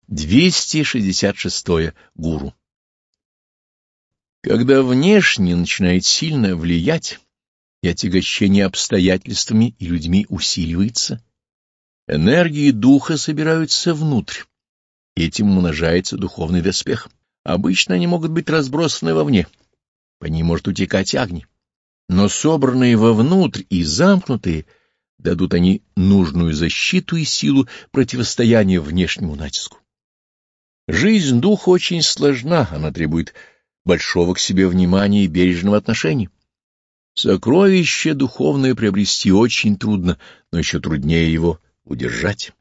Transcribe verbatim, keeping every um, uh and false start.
двести шестьдесят шестое. Гуру. Когда внешне начинает сильно влиять, и отягощение обстоятельствами и людьми усиливается, энергии духа собираются внутрь, и этим умножается духовный доспех. Обычно они могут быть разбросаны вовне, по ним может утекать огонь, но собранные вовнутрь и замкнутые дадут они нужную защиту и силу противостояния внешнему натиску. Жизнь духа очень сложна, она требует большого к себе внимания и бережного отношения. Сокровище духовное приобрести очень трудно, но еще труднее его удержать.